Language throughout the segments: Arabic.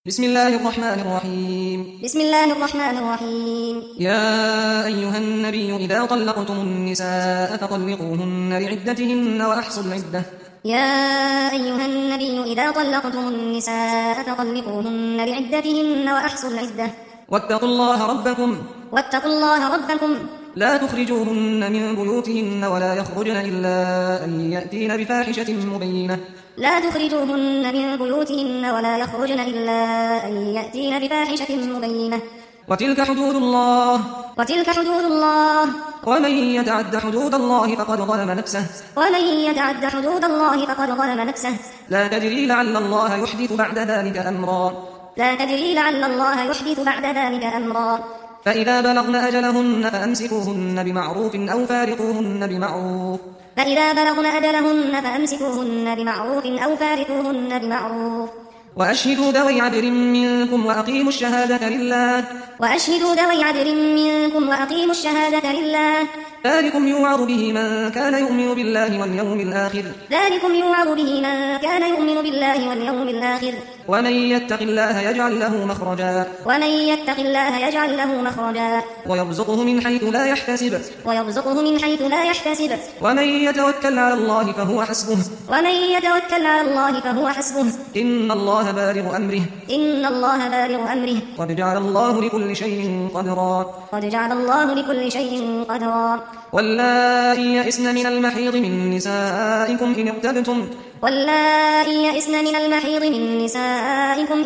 بسم الله الرحمن الرحيم. بسم الله الرحمن الرحيم. يا أيها النبي إذا طلقتم النساء فطلقوهن لعدتهن وأحصوا العدة. يا أيها النبي إذا طلقتم النساء فطلقوهن لعدتهن وأحصوا العدة. واتقوا الله ربكم. واتقوا الله ربكم. لا تخرجوهن من بيوتهن ولا يخرجن إلا أن يأتين بفاحشة مبينة. لا تخرجوهن من بيوتهن ولا يخرجن إلا أن يأتين بفاحشة مبينة. وتلك حدود الله. وتلك حدود الله. ومن يتعد حدود الله فقد ظلم نفسه. ومن يتعد حدود الله فقد ظلم نفسه. لا تدري لعل الله يحدث بعد ذلك أمرا. لا تدري لعل الله يحدث بعد ذلك أمرا. فإذا بلغن أجلهن فأمسكوهن بمعروف أو فارقوهن بمعروف. فإذا بلغن أجلهن فأمسكوهن بمعروف أو فارقوهن بمعروف. وأشهدوا ذوي عدل منكم وأقيموا الشهادة لله. وأشهدوا ذوي عدل منكم وأقيموا الشهادة لله. ذلكم يوعظ به من كان يؤمن بالله واليوم الآخر. ذلكم يوعظ به من كان يؤمن بالله واليوم الآخر. ومن يتق الله يجعل له مخرجا. ومن يتق الله يجعل له مخرجا. ويرزقه من حيث لا يحتسب. ويرزقه من حيث لا يحتسب. ومن يتوكل على الله فهو حسبه. ومن يتوكل على الله فهو حسبه. إن الله بالغ أمره. إن الله بالغ أمره. قد جعل الله لكل شيء قدرا. قد جعل الله لكل شيء قدرا. واللائي يئسن من المحيض من نسائكم إن ارتبتم. واللائي يئسن من المحيض من نسائكم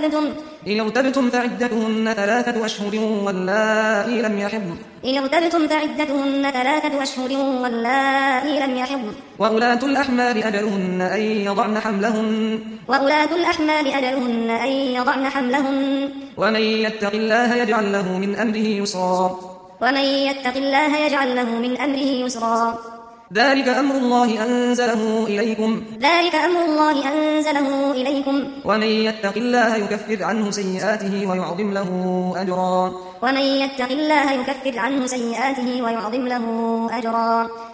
إن ارتبتم فعدتهن 3 أشهر واللائي لم يحضن. إن ارتبتم فعدتهن 3 أشهر واللائي لم يحضن. وأولاة الأحمال أجلهن أن يضعن حملهن. وأولاة الأحمال أجلهن أن يضعن حملهن. ومن يتق الله يجعل له من أمره يسرا. ومن يتق الله يجعل له من أمره يسرا. ذلك أمر الله أنزله إليكم. ذلك أمر الله أنزله إليكم. ومن يتق الله يكفر عنه سيئاته ويعظم له أجرا. ومن يتق الله يكفر عنه سيئاته ويعظم له أجرا.